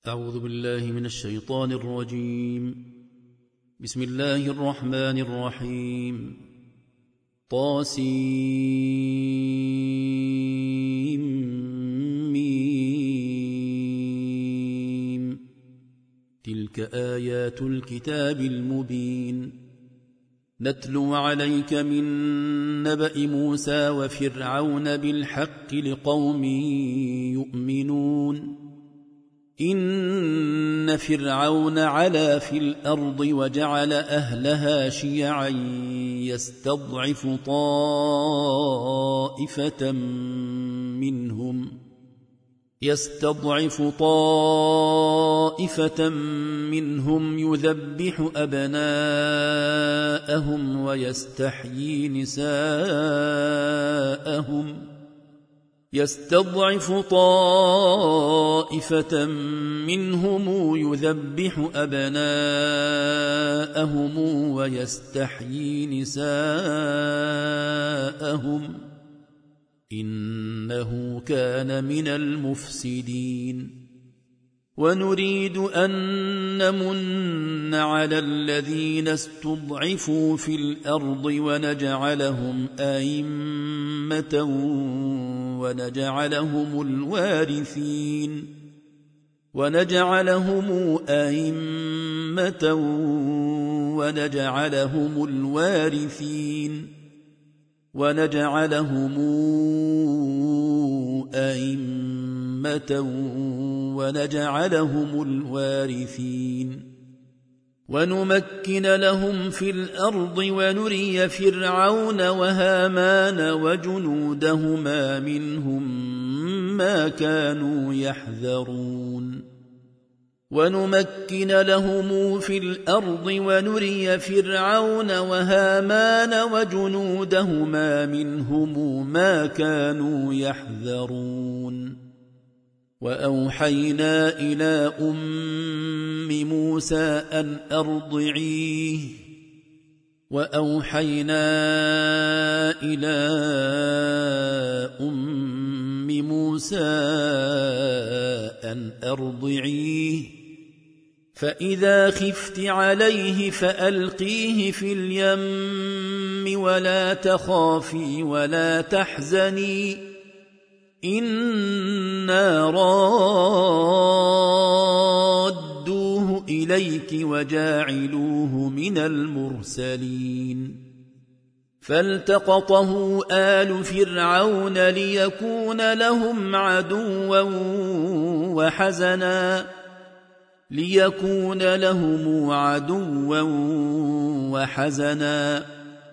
أعوذ بالله من الشيطان الرجيم. بسم الله الرحمن الرحيم. طاسيم. تلك آيات الكتاب المبين. نتلو عليك من نبأ موسى وفرعون بالحق لقوم يؤمنون. إن فرعون علا في الأرض وجعل أهلها شيعا يستضعف طائفة منهم يذبح أبناءهم ويستحيي نساءهم إنه كان من المفسدين. ونريد أن نمن على الذين استضعفوا في الأرض ونجعلهم أئمة ونجعلهم الوارثين ونمكن لهم في الأرض ونري فرعون وهامان وجنودهما منهم ما كانوا يحذرون. وأوحينا إلى أم موسى أن أرضعيه فإذا خفت عليه فألقيه في اليم ولا تخافي ولا تحزني إنا رادوه إليك وجاعلوه من المرسلين. فالتقطه آل فرعون ليكون لهم عدوا وحزنا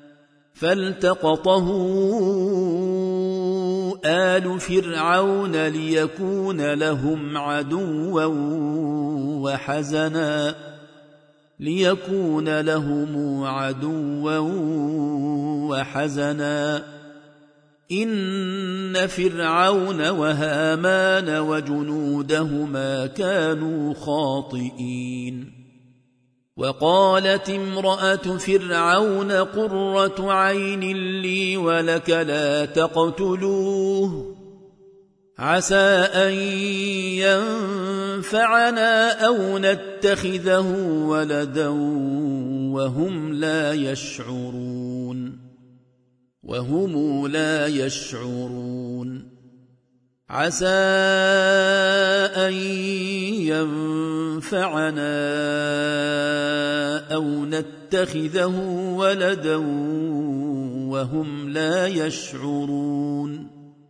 إن فرعون وهامان وجنودهما كانوا خاطئين. وقالت امرأة فرعون قرة عين لي ولك لا تقتلوه عسى أن ينفعنا أو نتخذه ولدا وهم لا يشعرون. عسى أن ينفعنا أو نتخذه ولدا وهم لا يشعرون.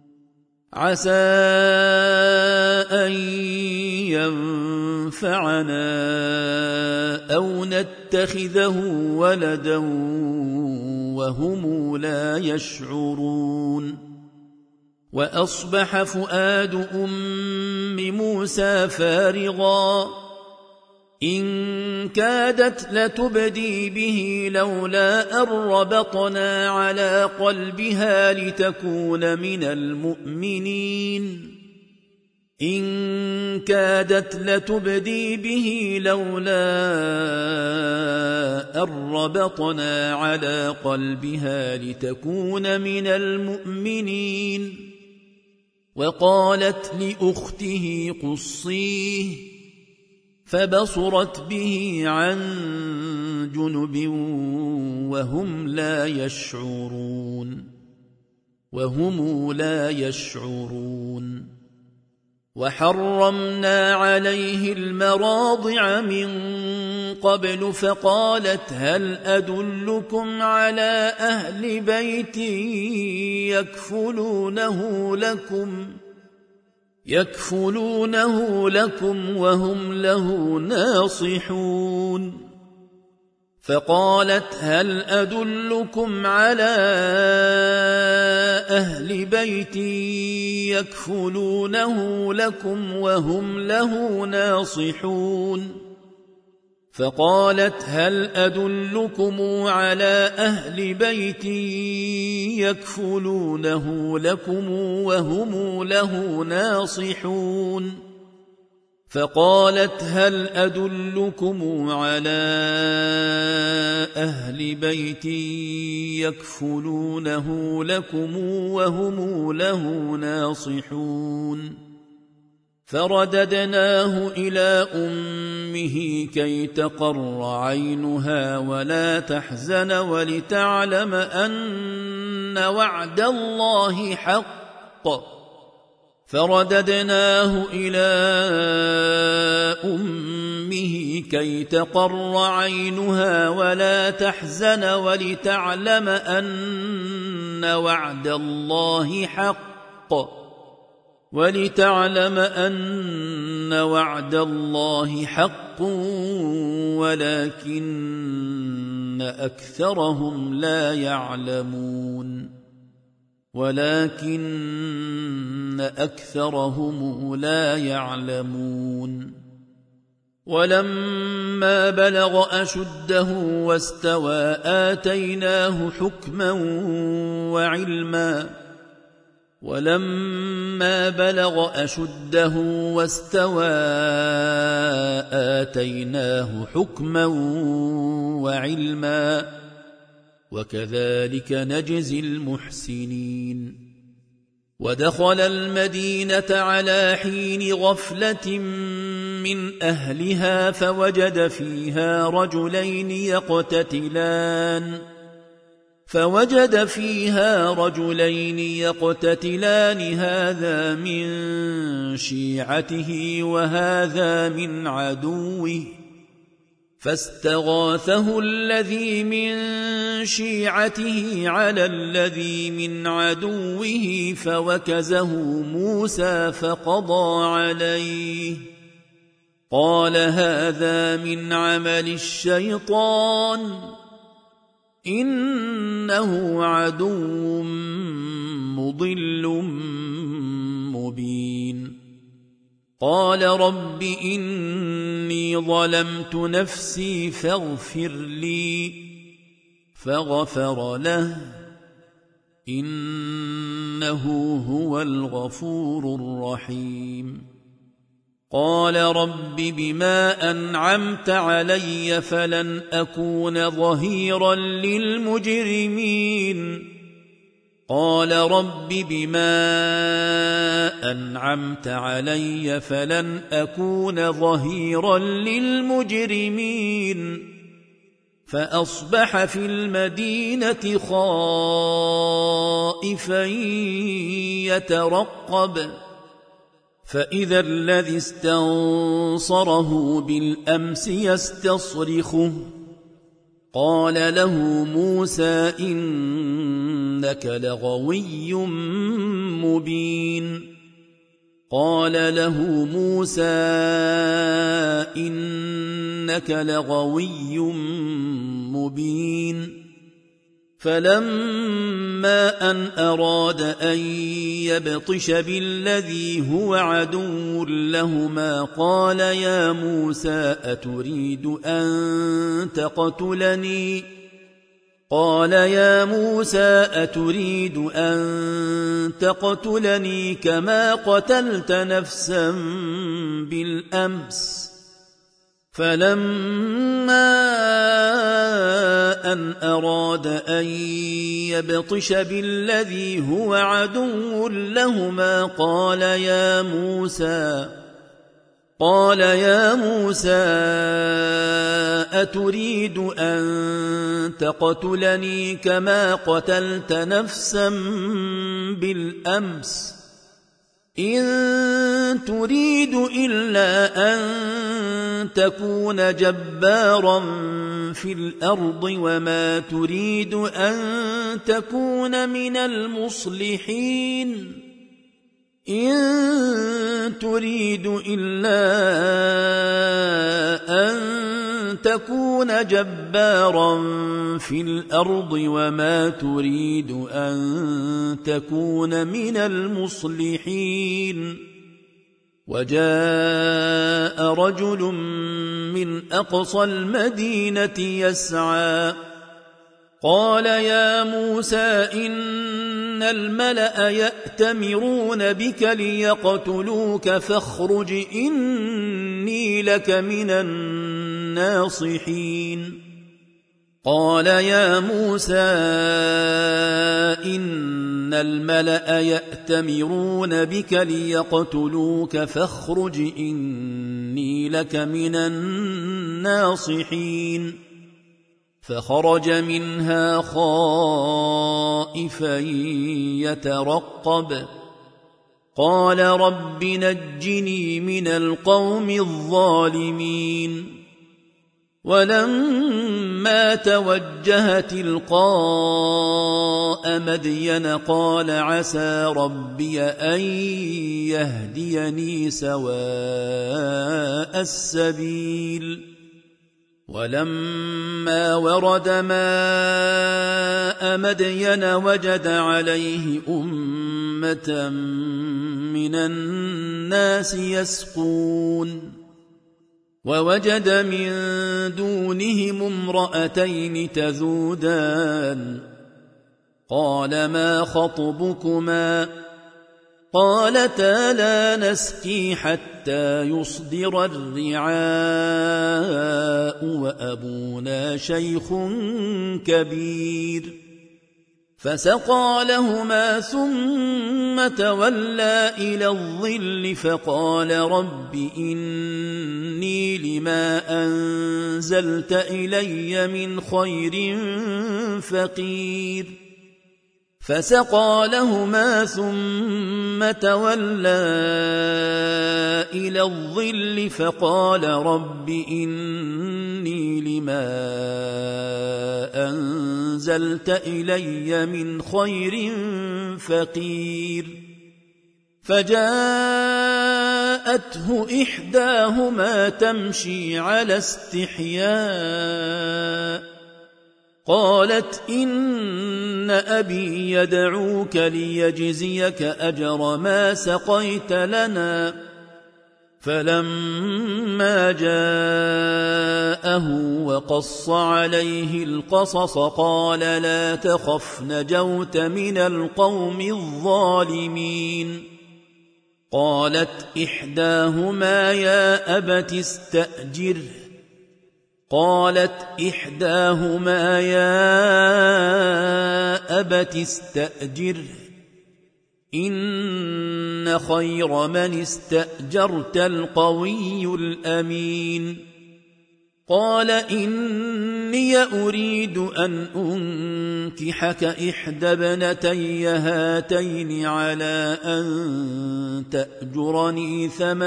وأصبح فؤاد أم موسى فارغا إن كادت لتبدي به لولا أن ربطنا على قلبها لتكون من المؤمنين وقالت لأخته قصيه فبصرت به عن جنب وهم لا يشعرون وحرمنا عليه المراضع من قبل فقالت هل أدلكم على أهل بيت يكفلونه لكم وهم له ناصحون فقالت هل أدلكم على أهل بيت يكفلونه لكم وهم له ناصحون فقالت هل أدلكم على أهل بيت يكفلونه لكم وهم له ناصحون فقالت هل أدلكم على أهل بيت يكفلونه لكم وهم له ناصحون فرددناه إلى أمه كي تقر عينها ولا تحزن ولتعلم أن وعد الله حق فرددناه إلى أمه كي تقر عينها ولا تحزن ولتعلم أن وعد الله حق ولكن أكثرهم لا يعلمون ولما بلغ أشده واستوى آتيناه حكما وعلما وكذلك نجزي المحسنين ودخل المدينة على حين غفلة من أهلها فوجد فيها رجلين يقتتلان هذا من شيعته وهذا من عدوه فاستغاثه الذي من شيعته على الذي من عدوه فوكزه موسى فقضى عليه قال هذا من عمل الشيطان إنه عدو مضل مبين قال رب إني ظلمت نفسي فاغفر لي فغفر له إنه هو الغفور الرحيم قال رب بما أنعمت علي فلن أكون ظهيرا للمجرمين قال رب بما أنعمت علي فلن أكون ظهيرا للمجرمين فأصبح في المدينة خائفا يترقب فإذا الذي استنصره بالأمس يستصرخه قال له موسى إنك لغوي مبين فلما أن أراد أن يبطش بالذي هو عدو لهما قال يا موسى أتريد أن تقتلني كما قتلت نفسا بالأمس فلما أن أراد أن يبطش بالذي هو عدو لهما قال قال يا موسى أتريد أن تقتلني كما قتلت نفسا بالأمس إن تريد إلا أن تكون جبارا في الأرض وما تريد أن تكون من المصلحين إن تريد إلا أن تكون جبارا في الأرض وما تريد أن تكون من المصلحين وجاء رجل من أقصى المدينة يسعى قال يا موسى إن الملأ يأتمرون بك ليقتلوك فاخرج إني لك من الناصحين قال يا موسى إن الملأ يأتمرون بك ليقتلوك فاخرج إني لك من الناصحين فخرج منها خائفا يترقب قال رب نجني من القوم الظالمين ولما توجه تلقاء مدين قال عسى ربي أن يهديني سواء السبيل ولما ورد ماء مدين وجد عليه أمة من الناس يسقون ووجد من دونهم امرأتين تذودان قال ما خطبكما قالتا لا نسقي حتى يصدر الرعاء وأبونا شيخ كبير فسقى لهما ثم تولى إلى الظل فقال رب إني لما أنزلت إلي من خير فقير فسقى لهما ثم تولى إلى الظل فقال رب إني لما أنزلت إلي من خير فقير فجاءته إحداهما تمشي على استحياء قالت إن أبي يدعوك ليجزيك أجر ما سقيت لنا فلما جاءه وقص عليه القصص قال لا تخف نجوت من القوم الظالمين قالت إحداهما يا أبت استأجره إن خير من استأجرت القوي الأمين قال إني أريد أن أنكحك إحدى ابنتي هاتين على أن تأجرني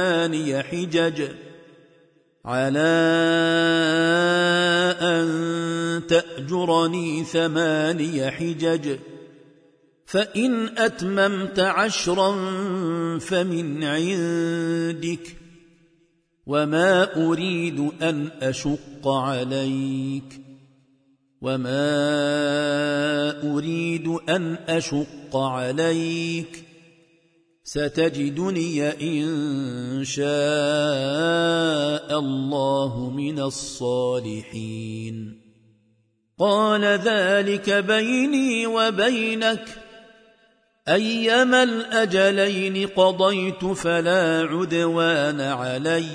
8 حجج فإن أتممت 10 فمن عندك وما أريد أن أشق عليك ستجدني إن شاء الله من الصالحين قال ذلك بيني وبينك أيما الأجلين قضيت فلا عدوان علي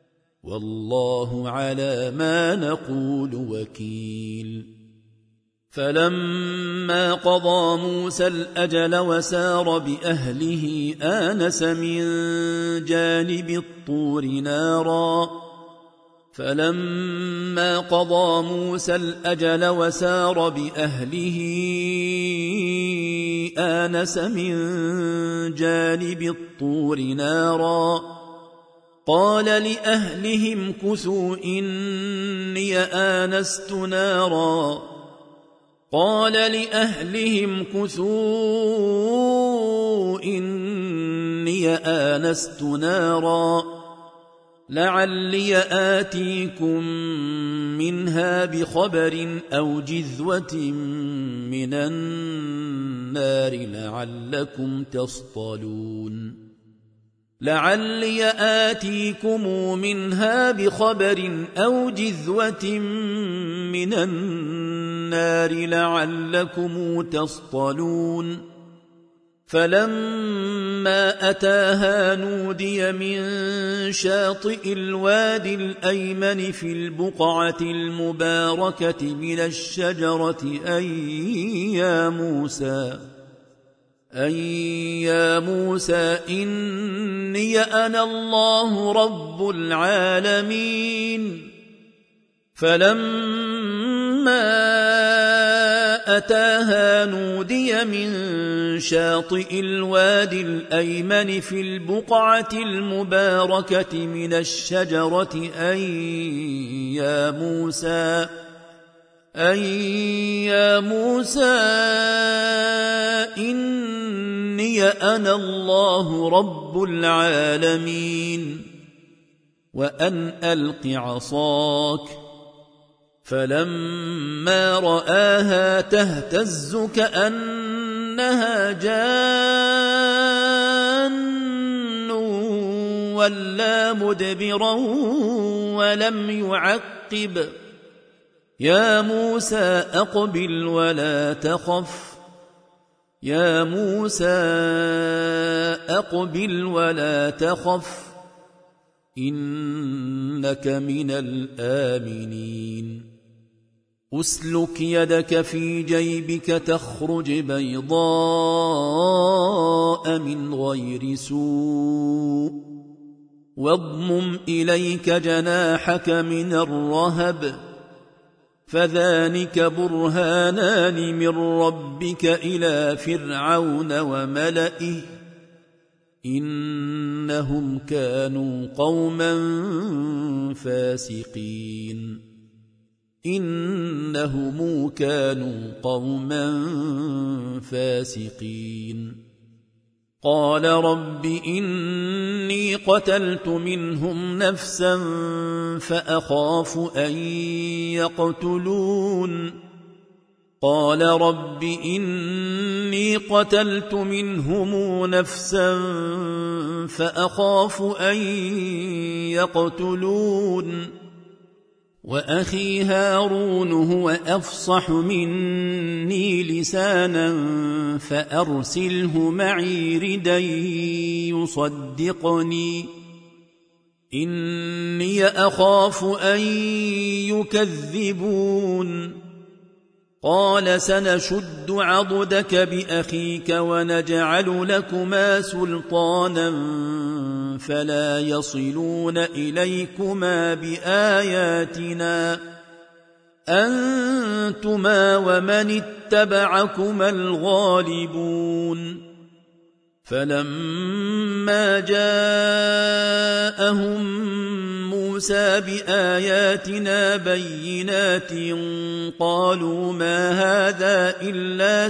والله على ما نقول وكيل فلما قضى موسى الأجل وسار بأهله آنس من جانب الطور نارا فلما قضى موسى الأجل وسار بأهله آنس من جانب الطور نارا قال لأهلهم كثوا إني آنست نارا لعلي آتيكم منها بخبر أو جذوة من النار لعلكم تصطلون فلما أتاها نودي من شاطئ الوادي الأيمن في البقعة المباركة من الشجرة أي يا موسى إني أنا الله رب العالمين فلما أتاها نودي من شاطئ الوادي الأيمن في البقعة المباركة من الشجرة أي يا موسى إني أنا الله رب العالمين وأن ألق عصاك فلما رآها تهتز كأنها جان ولا مدبرا ولم يعقب يا موسى أقبل ولا تخف إنك من الآمنين أسلك يدك في جيبك تخرج بيضاء من غير سوء واضمم إليك جناحك من الرهب فذلك برهانان من ربك إلى فرعون وملئه إنهم كانوا قوما فاسقين قال رب إني قتلت منهم نفسا فأخاف أن يقتلون وأخي هارون هو أفصح مني لسانا فأرسله معي ردا يصدقني إني أخاف أن يكذبون قال سنشد عضدك بأخيك ونجعل لكما سلطانا فلا يصلون إليكما بآياتنا أنتما ومن اتبعكما الغالبون فلما جاءهم موسى بآياتنا بينات قالوا ما هذا إلا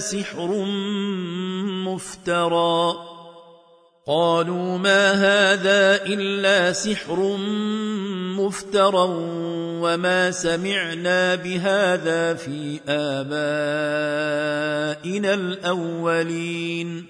سحر مفترى وما سمعنا بهذا في آبائنا الأولين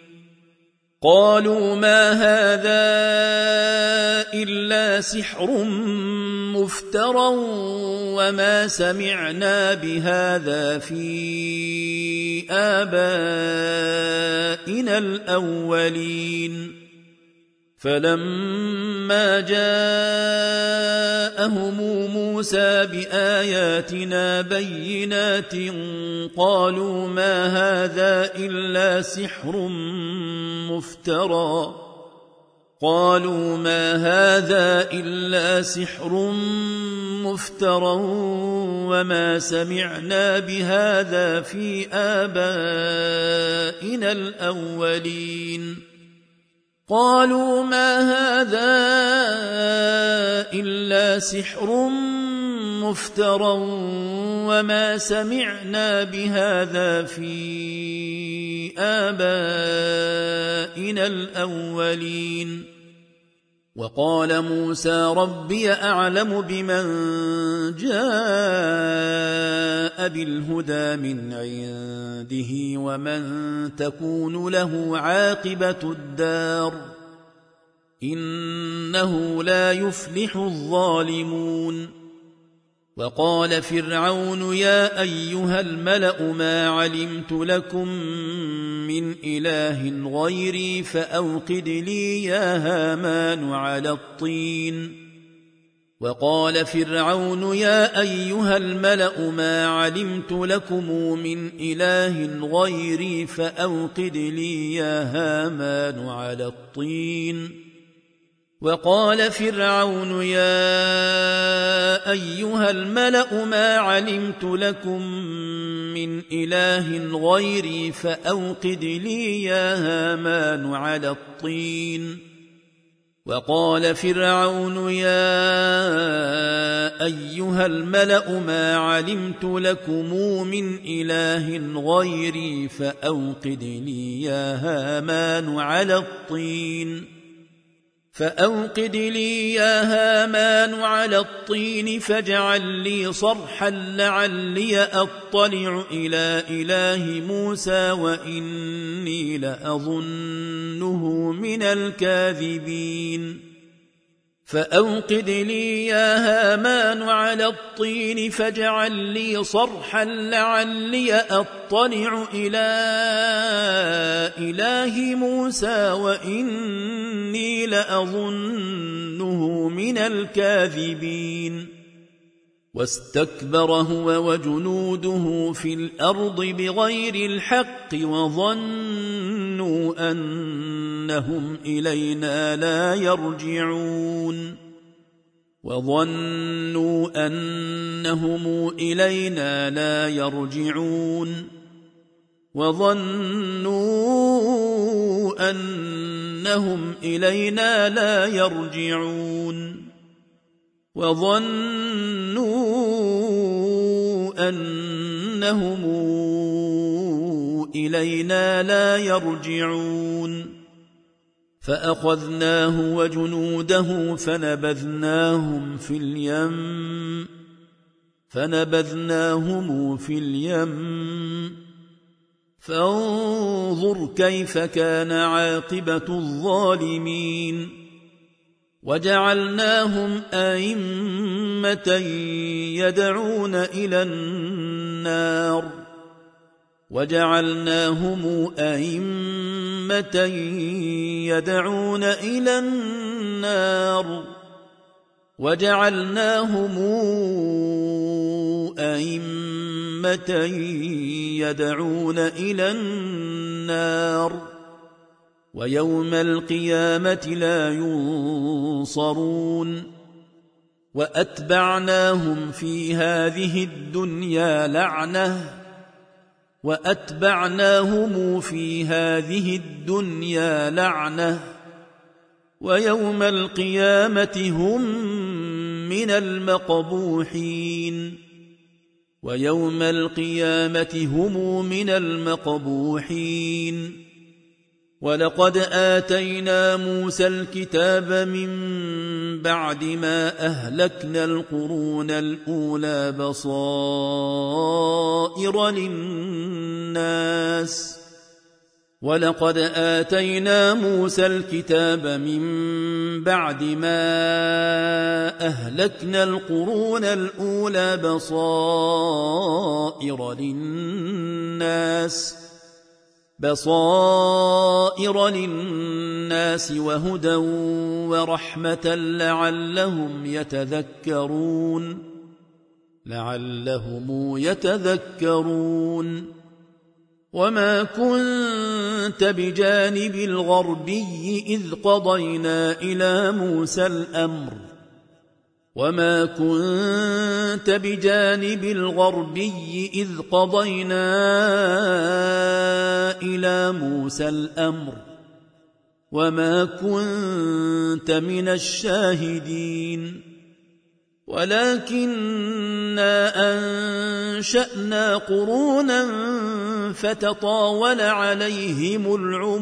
فلما جاءهم جاءهم موسى بآياتنا بينات قالوا ما هذا إلا سحر مفترى وما سمعنا بهذا في آبائنا الأولين قالوا ما هذا إلا سحر مفترى وما سمعنا بهذا في آبائنا الأولين وقال موسى ربي أعلم بمن جاء بالهدى من عنده ومن تكون له عاقبة الدار إنه لا يفلح الظالمون وقال فرعون يا أيها الملأ ما علمت لكم من إله غيري فأوقد لي يا هامان على الطين وقال فرعون يا أيها الملأ ما علمت لكم من إله غيري فأوقد لي يا هامان على الطين وقال فرعون يا أيها الملأ ما علمت لكم من إله غيري فأوقد لي يا هامان على الطين وقال فرعون يا أيها الملأ ما علمت لكم من إله غيري فأوقد لي يا هامان على الطين فاجعل لي صرحا لعلي أطلع إلى إله موسى وإني لأظنه من الكاذبين فأوقد لي يا هامان على الطين فاجعل لي صرحا لعلي أطلع إلى إله موسى وإني لأظنه من الكاذبين واستكبر هو وجنوده في الأرض بغير الحق وظنوا أنهم إلينا لا يرجعون فأخذناه وجنوده فنبذناهم في اليم فانظر كيف كان عاقبة الظالمين وجعلناهم أئمة يدعون إلى النار ويوم القيامة لا ينصرون وأتبعناهم في هذه الدنيا لعنة ويوم القيامة هم من المقبوحين ولقد آتينا موسى الكتاب من بعد ما أهلكنا القرون الأولى بصائر للناس للناس وهدى ورحمة لعلهم يتذكرون وما كنت بجانب الغربي إذ قضينا إلى موسى الأمر وما كنت من الشاهدين ولكننا أنشأنا قرونا فتطاول عليهم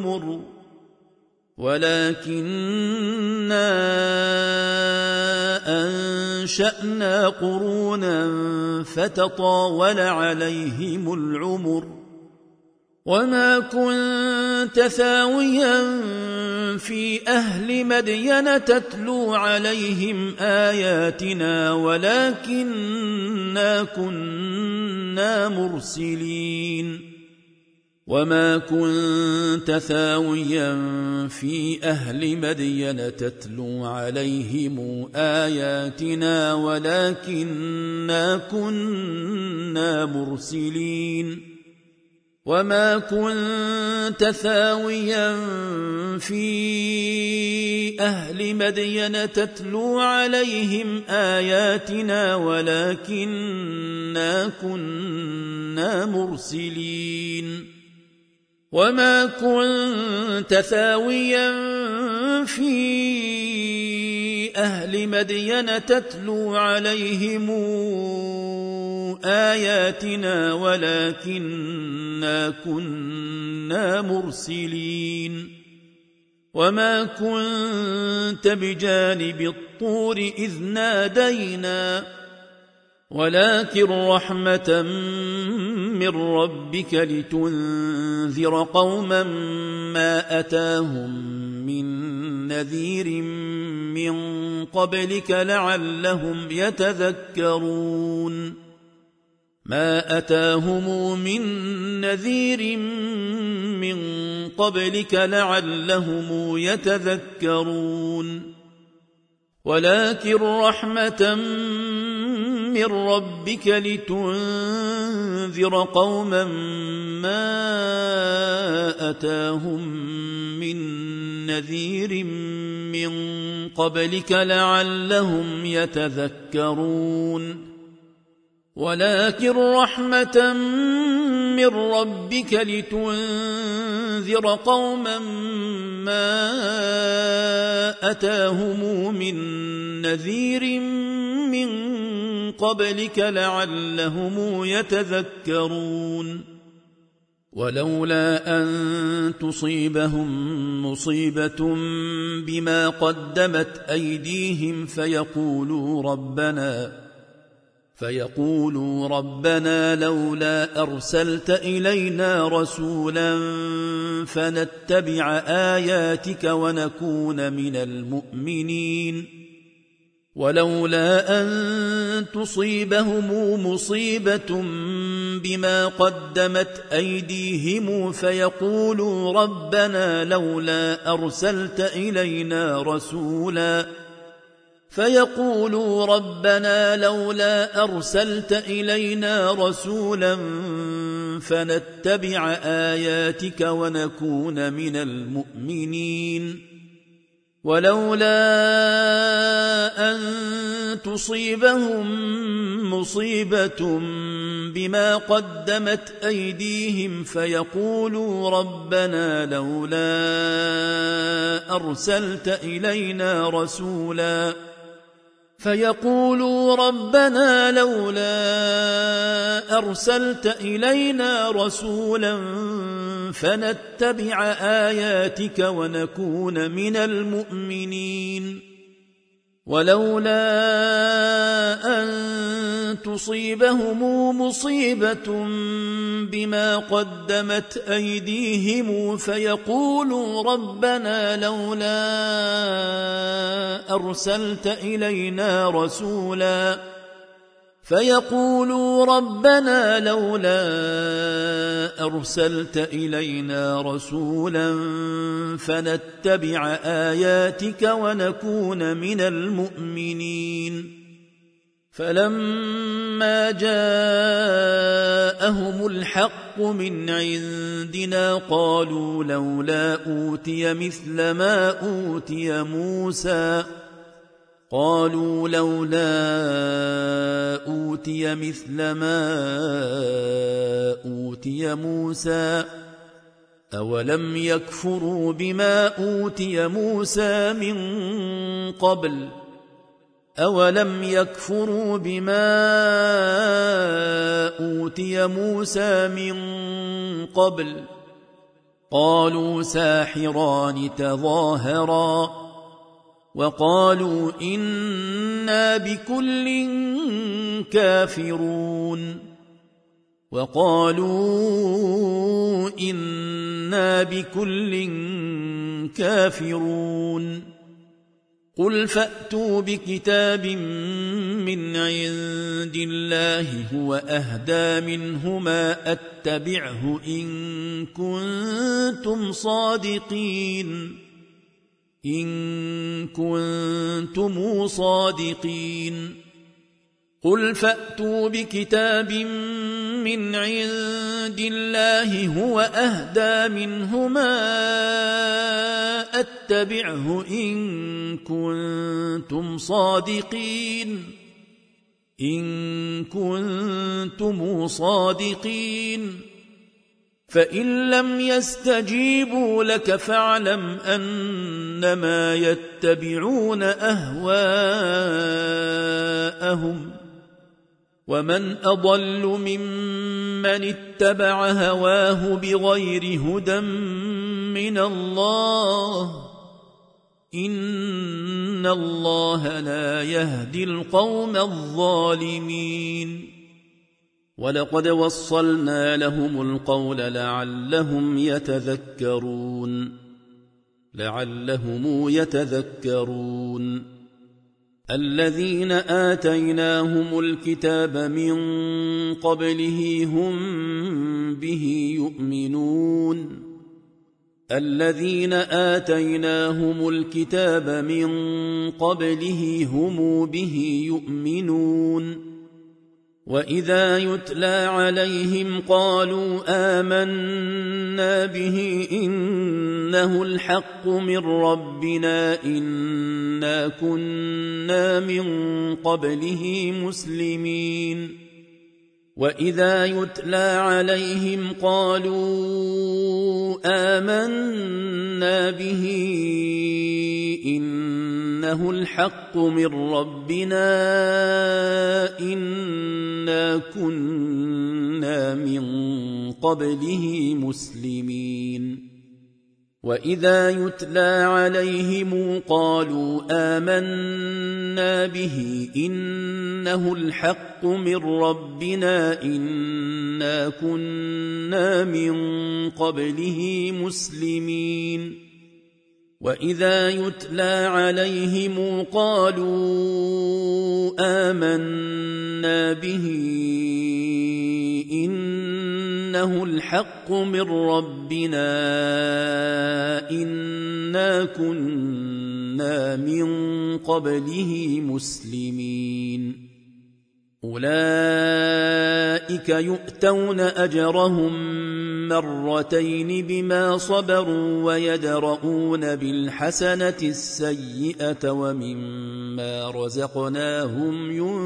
العمر وما كنت ثاويا في أهل مدين تتلو عليهم آياتنا ولكننا كنا مرسلين وما كنت ثاويا في أهل مدين تتلو عليهم آياتنا ولكننا كنا مرسلين وما كنت ثاويا في أهل مدين تتلو عليهم آياتنا ولكننا كنا مرسلين وما كنت بجانب الطور إذ نادينا ولكن رحمة من ربك لتنذر قوما ما أتاهم من نذير من قبلك لعلهم يتذكرون ما أتاهم من نذير من قبلك لعلهم يتذكرون ولكن رحمة من ربك لتنذر قوما ما أتاهم من نذير من قبلك لعلهم يتذكرون ولكن رحمة من ربك لتنذر قوما ما أتاهم من نذير من قبلك لعلهم يتذكرون ولولا أن تصيبهم مصيبة بما قدمت أيديهم فيقولوا ربنا لولا أرسلت إلينا رسولا فنتبع آياتك ونكون من المؤمنين ولولا أن تصيبهم مصيبة بما قدمت أيديهم فيقولوا ربنا لولا أرسلت إلينا رسولا فنتبع آياتك ونكون من المؤمنين ولولا أن تصيبهم مصيبة بما قدمت أيديهم فيقولوا ربنا لولا أرسلت إلينا رسولا فنتبع آياتك ونكون من المؤمنين ولولا أن تصيبهم مصيبة بما قدمت أيديهم فيقولوا ربنا لولا أرسلت فيقولوا ربنا لولا أرسلت إلينا رسولا فنتبع آياتك ونكون من المؤمنين. فلما جاءهم الحق من عندنا قالوا لولا أوتي مثل ما أوتي موسى أولم يكفروا بما أوتي موسى من قبل قالوا ساحران تظاهرا وقالوا إنا بكل كافرون. قل فأتوا بكتاب من عند الله هو أهدى منهما أتبعه إن كنتم صادقين. قل فأتوا بكتاب من عند الله هو أهدى منهما أتبعه إن كنتم صادقين. فإن لم يستجيبوا لك فاعلم أنما يتبعون أهواءهم ومن أضل ممن اتبع هواه بغير هدى من الله إن الله لا يهدي القوم الظالمين. ولقد وصلنا لهم القول لعلهم يتذكرون. الذين آتيناهم الكتاب من قبله هم به يؤمنون. وإذا يتلى عليهم قالوا آمنا به إنه الحق من ربنا إنا كنا من قبله مسلمين. وإذا يتلى عليهم قالوا آمنا به إنه الحق من ربنا إنا كنا من قبله مسلمين. وإذا يتلى عليهم قالوا آمنا به إنه الحق من ربنا إنا كنا من قبله مسلمين. وإذا يتلى عليهم قالوا آمنا به إنه الحق من ربنا إنا كنا من قبله مسلمين. أولئك يؤتون أجرهم مرتين بما صبروا ويدرؤون بالحسنة السيئة ومما رزقناهم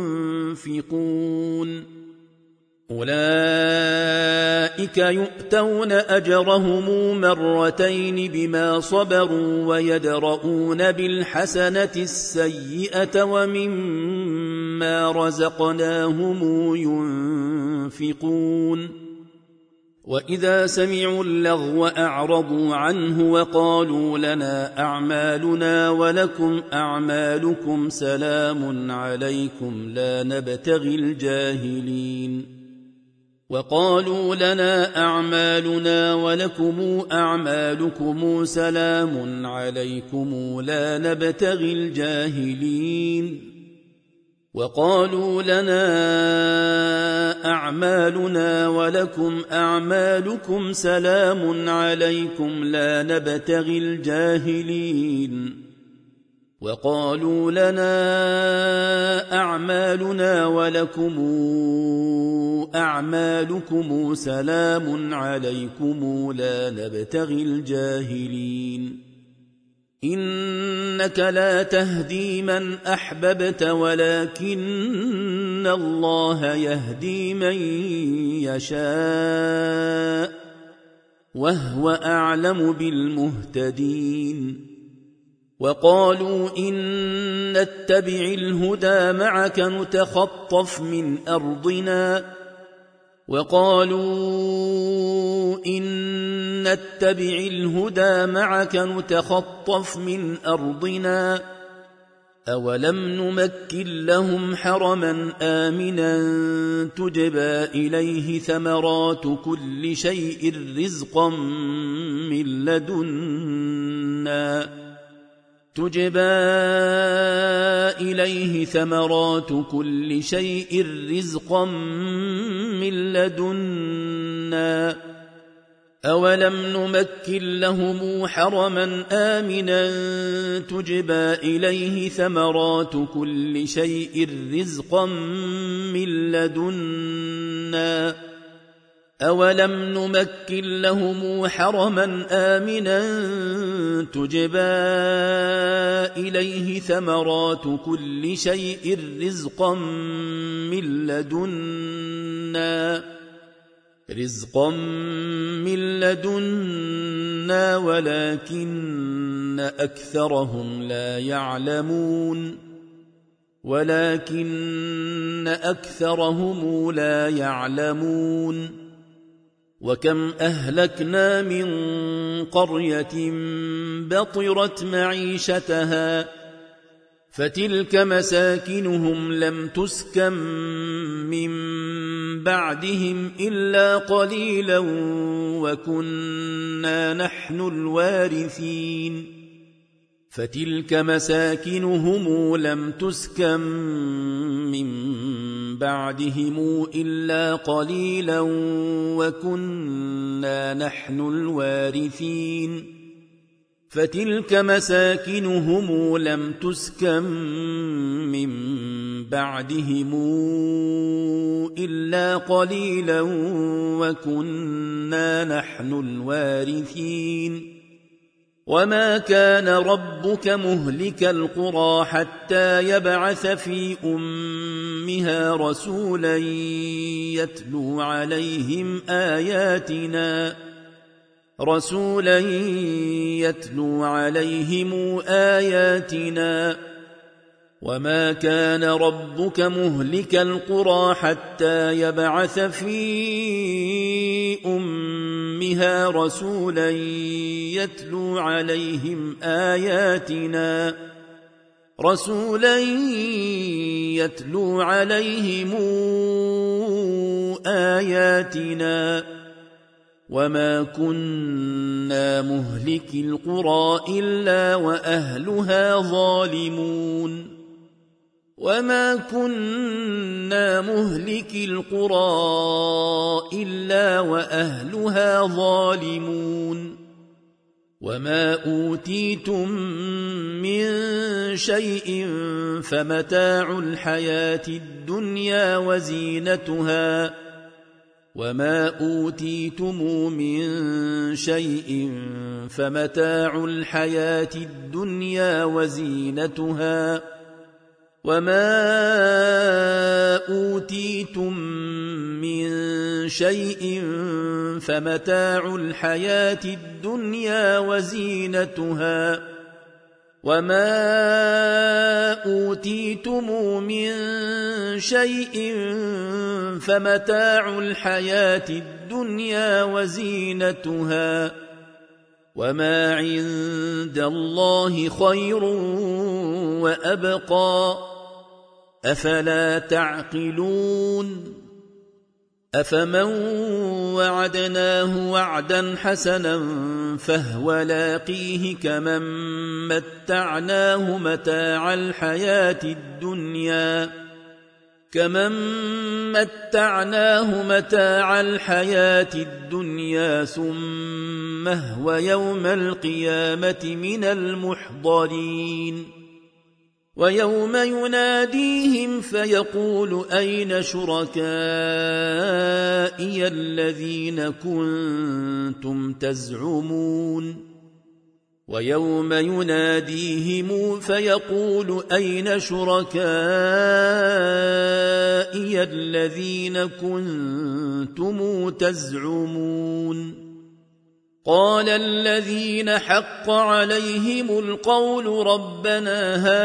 ينفقون. أولئك يؤتون أجرهم مرتين بما صبروا ويدرؤون بالحسنة السيئة ومما رزقناهم ينفقون. وإذا سمعوا اللغو أعرضوا عنه وقالوا لنا أعمالنا ولكم أعمالكم سلام عليكم لا نبتغي الجاهلين. وقالوا لنا أعمالنا ولكم أعمالكم سلام عليكم لا نبتغي الجاهلين. وقالوا لنا أعمالنا ولكم أعمالكم سلام عليكم لا نبتغي الجاهلين وقالوا لنا أعمالنا ولكم أعمالكم سلام عليكم لا نبتغي الجاهلين إنك لا تهدي من أحببت ولكن الله يهدي من يشاء وهو أعلم بالمهتدين وقالوا إن نتبع الهدى معك نتخطف من أرضنا أولم نمكن لهم حرما آمنا تجبى إليه ثمرات كل شيء رزقا من لدنا أولم نمكن لهم حرما آمنا تجبى إليه ثمرات كل شيء رزقا من لدنا أولم نمكن لهم حرما آمنا تجبى إليه ثمرات كل شيء رزقا من لدنا ولكن أكثرهم لا يعلمون وكم أهلكنا من قرية بطرت معيشتها فتلك مساكنهم لم تسكن من بعدهم إلا قليلا وكنا نحن الوارثين فتلك مساكنهم لم تسكن من بعدهم إلا قليلا وكنا نحن الوارثين وما كان ربك مهلك القرى حتى يبعث في أمها رسولا يتلو عليهم آياتنا وما كان ربك مهلك القرى حتى يبعث في أمها رسولا يتلو عليهم آياتنا وما كنا مهلك القرى إلا وأهلها ظالمون وما أوتيتم من شيء فمتاع الحياة الدنيا وزينتها وما أوتيتم من شيء فمتاع الحياة الدنيا وزينتها وما أوتيتم من شيء فمتاع الحياة الدنيا وزينتها وما عند الله خير وأبقى أفلا تعقلون أفمن وعدناه وعدا حسنا فهو لاقيه كمن متعناه متاع الحياة الدنيا كمن متعناه متاع الحياة الدنيا ثم هو يوم القيامة من المحضرين ويوم يناديهم فيقول أين شركائي الذين كنتم تزعمون ويوم يناديهم فيقول أين شركائي الذين كنتم تزعمون قال الذين حق عليهم القول ربنا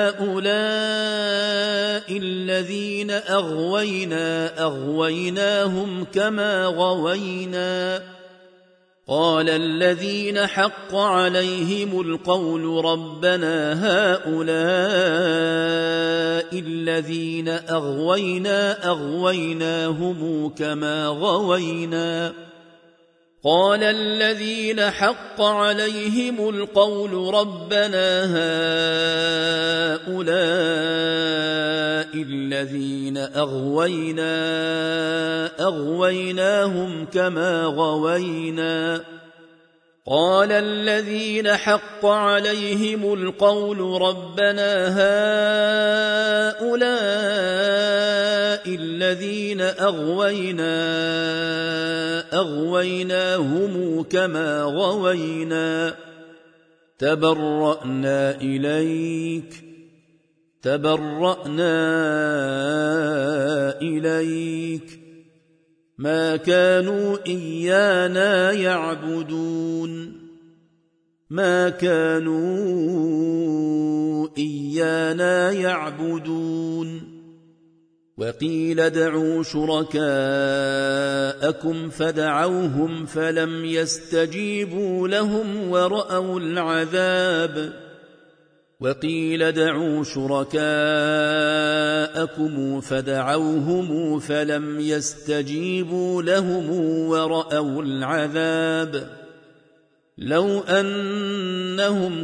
هؤلاء الذين أغويناهم كما غوينا قال الذين حق عليهم القول ربنا هؤلاء الذين أغويناهم كما غوينا قال الذين حق عليهم القول ربنا هؤلاء الذين أغويناهم كما غوينا قال الذين حق عليهم القول ربنا هؤلاء الذين أغويناهم كما غوينا تبرأنا إليك ما كانوا إيانا يعبدون وقيل ادعوا شركاءكم فدعوهم فلم يستجيبوا لهم ورأوا العذاب وقيل ادعوا شركاءكم فدعوهم فلم يستجيبوا لهم ورأوا العذاب لو أنهم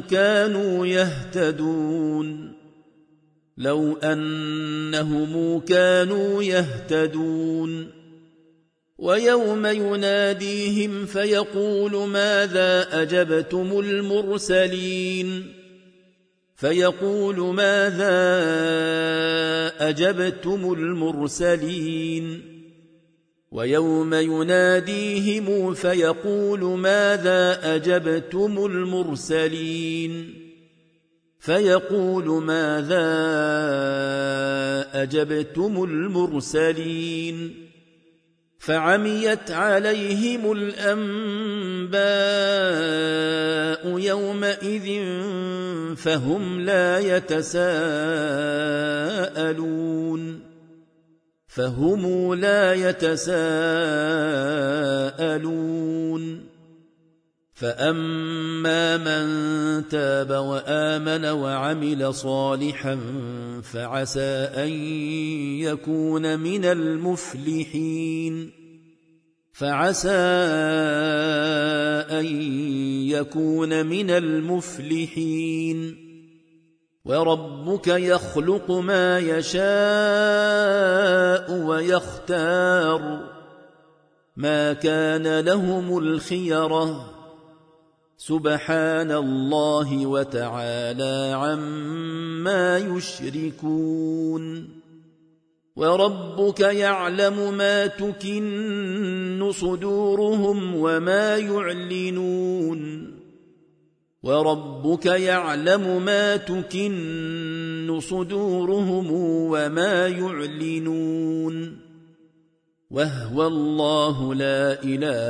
كانوا يهتدون ويوم يناديهم فيقول ماذا أجبتم المرسلين ويوم يناديهم فيقول ماذا أجبتم المرسلين فعميت عليهم الأنباء يومئذ فهم لا يتساءلون فأما من تاب وآمن وعمل صالحا فعسى أن يكون من المفلحين وربك يخلق ما يشاء ويختار ما كان لهم الخيرة سبحان الله وتعالى عما يشركون وربك يعلم ما تكن صدورهم وما يعلنون وهو الله لا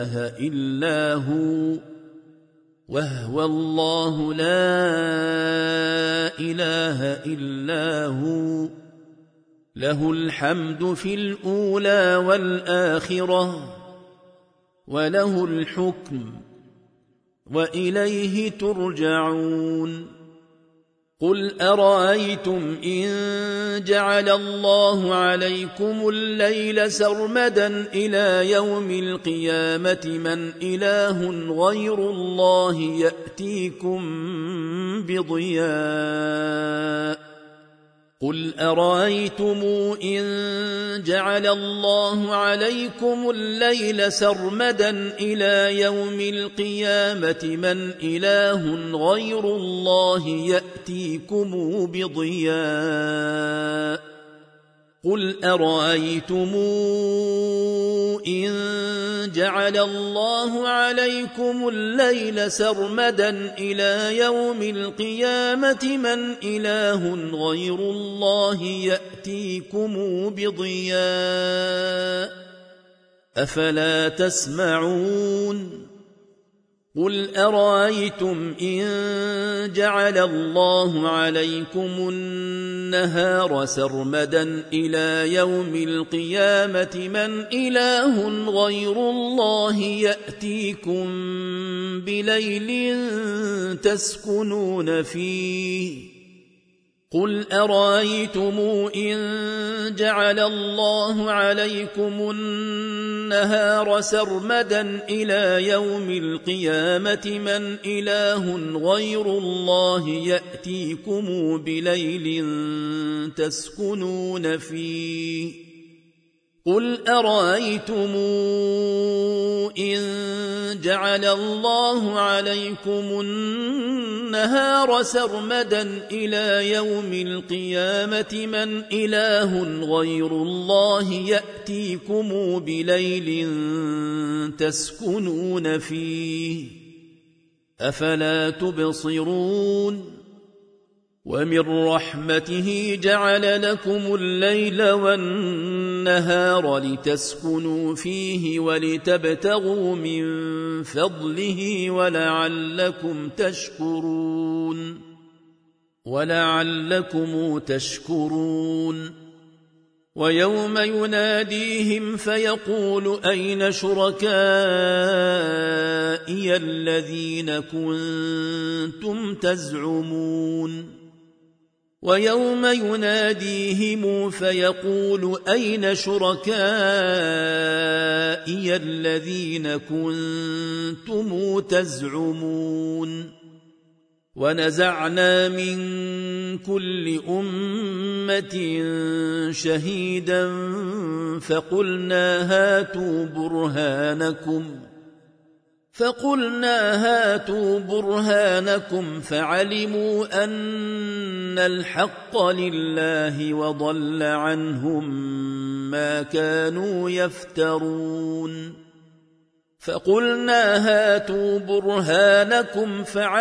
إله إلا هو له الحمد في الأولى والآخرة وله الحكم وإليه ترجعون قل أرأيتم إن جعل الله عليكم الليل سرمدا إلى يوم القيامة من إله غير الله يأتيكم بضياء قل أرأيتم إن جعل الله عليكم الليل سرمدا إلى يوم القيامة من إله غير الله يأتيكم بضياء قل أرأيتم إن جعل الله عليكم الليل سرمدا إلى يوم القيامة من إله غير الله يأتيكم بضياء أفلا تسمعون قل أرأيتم إن جعل الله عليكم النهار سرمدا إلى يوم القيامة من إله غير الله يأتيكم بليل تسكنون فيه قل أرأيتم إن جعل الله عليكم النهار سرمدا إلى يوم القيامة من إله غير الله يأتيكم بليل تسكنون فيه قل أرأيتم إن جعل الله عليكم النهار سرمدا إلى يوم القيامة من إله غير الله يأتيكم بليل تسكنون فيه أفلا تبصرون ومن رحمته جعل لكم الليل والنهار لتسكنوا فيه ولتبتغوا من فضله ولعلكم تشكرون ويوم يناديهم فيقول أين شركائي الذين كنتم تزعمون ويوم يناديهم فيقول أين شركائي الذين كنتم تزعمون ونزعنا من كل أمة شهيدا فقلنا هاتوا برهانكم فعلموا أن الحق لله وضل عنهم ما كانوا يفترون فقلنا هاتوا برهانكم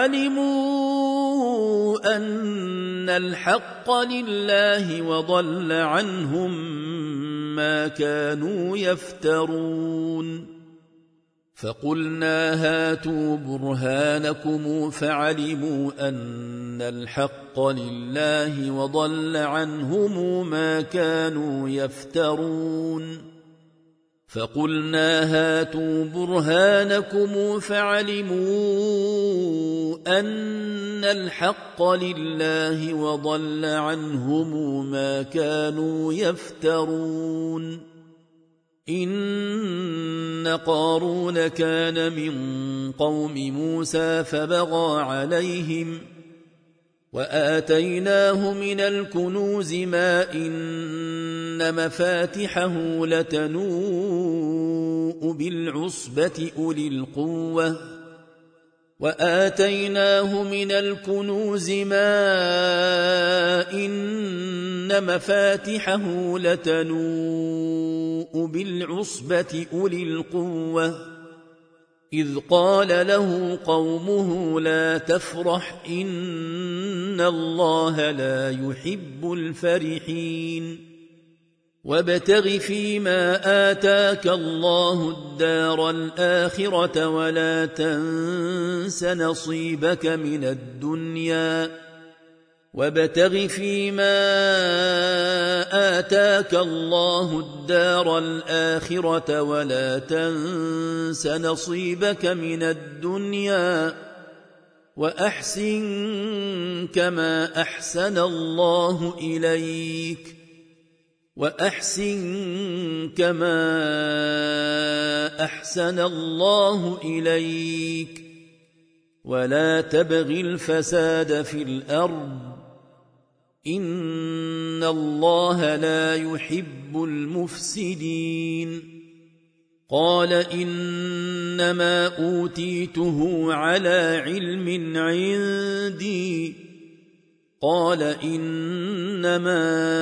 فعلموا أن الحق لله وضل عنهم ما كانوا يفترون فقلنا هاتوا برهانكم فعلموا أن الحق لله وضل عنهم ما كانوا يفترون فقلنا هاتوا برهانكم فعلموا أن الحق لله وضل عنهم ما كانوا يفترون إن قارون كان من قوم موسى فبغى عليهم وآتيناه من الكنوز ما إن مفاتحه لتنوء بالعصبة أولي القوة وآتيناه من الكنوز ما إن مفاتحه لتنوء بالعصبة أولي القوة إذ قال له قومه لا تفرح إن الله لا يحب الفرحين وابتغ فيما آتاك الله الدار الآخرة ولا تنس نصيبك من الدنيا وابتغ فيما آتاك الله الدار الآخرة ولا تنس نصيبك من الدنيا وأحسن كما أحسن الله إليك ولا تبغ الفساد في الأرض إن الله لا يحب المفسدين قال إنما أوتيته على علم عندي قال إنما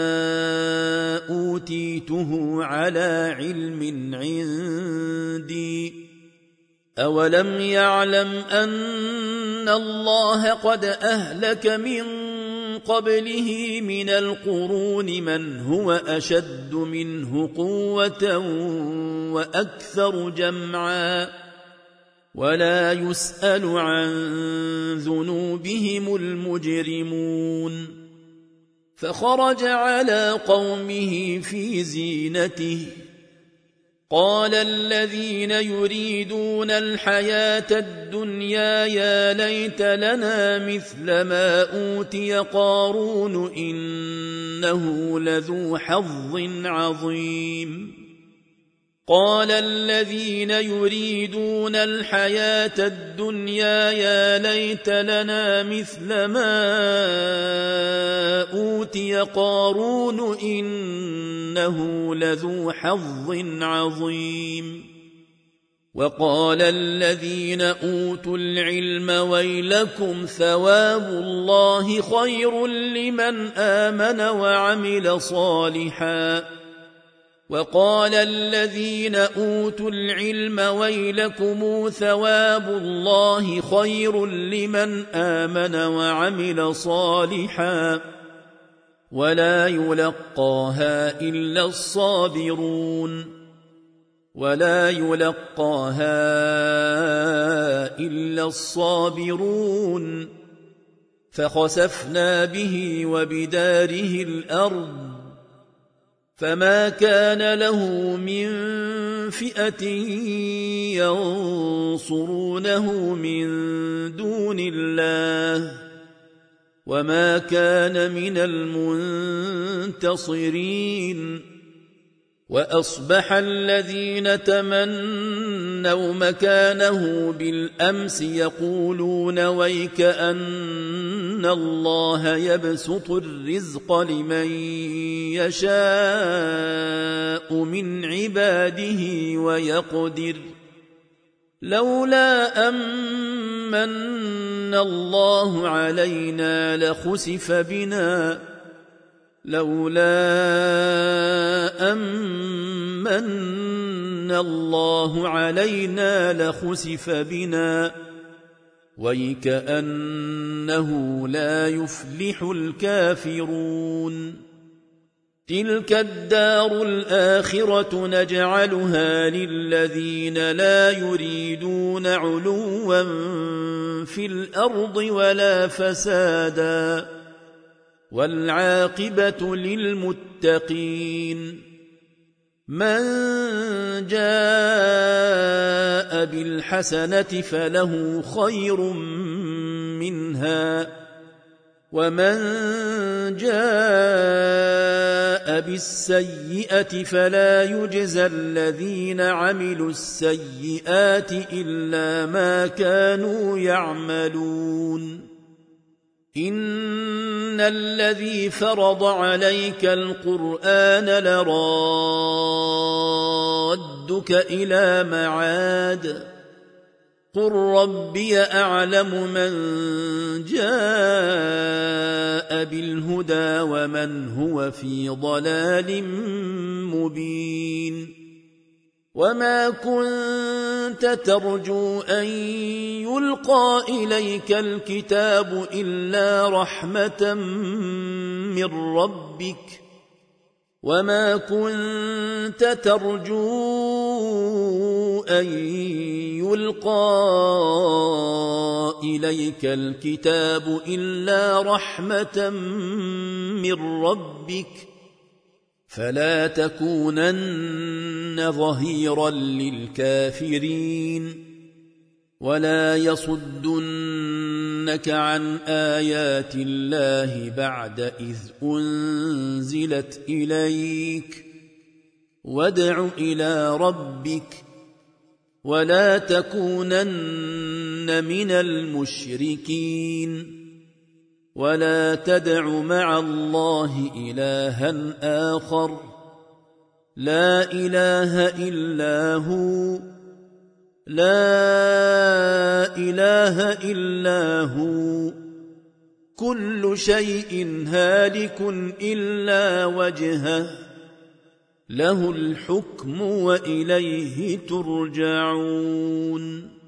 أوتيته على علم عندي أولم يعلم أن الله قد أهلك من قبله من القرون من هو أشد منه قوة وأكثر جمعا ولا يسأل عن ذنوبهم المجرمون فخرج على قومه في زينته قال الذين يريدون الحياة الدنيا يا ليت لنا مثل ما أوتي قارون إنه لذو حظ عظيم قال الذين يريدون الحياة الدنيا يا ليت لنا مثل ما أوتي قارون إنه لذو حظ عظيم وقال الذين أوتوا العلم ويلكم ثواب الله خير لمن آمن وعمل صالحا وقال الذين أوتوا العلم ويلكم ثواب الله خير لمن آمن وعمل صالحا ولا يلقاها إلا الصابرون ولا يلقاها إلا الصابرون فخسفنا به وبداره الأرض فما كان له من فئة ينصرونه من دون الله وما كان من المنتصرين وأصبح الذين تمنوا مكانه بالأمس يقولون ويك أن الله يبسط الرزق لمن يشاء من عباده ويقدر لولا أمن الله علينا لخسف بنا لولا أمن الله علينا لخسف بنا ويكأنه لا يفلح الكافرون تلك الدار الآخرة نجعلها للذين لا يريدون علوا في الأرض ولا فسادا والعاقبة للمتقين من جاء بالحسنة فله خير منها ومن جاء بالسيئة فلا يجزى الذين عملوا السيئات إلا ما كانوا يعملون إن الذي فرض عليك القرآن لرادك إلى معاد قل ربي أعلم من جاء بالهدى ومن هو في ضلال مبين وما كنت ترجو أن يلقى إليك الكتاب إلا رحمة من ربك وما كنت ترجو أن يلقى إليك الكتاب إلا رحمة من ربك فلا تكونن ظهيرا للكافرين ولا يصدنك عن آيات الله بعد إذ أنزلت إليك وادع إلى ربك ولا تكونن من المشركين ولا تدع مع الله إلها آخر لا إله إلا هو لا إله إلا هو كل شيء هالك إلا وجهه له الحكم وإليه ترجعون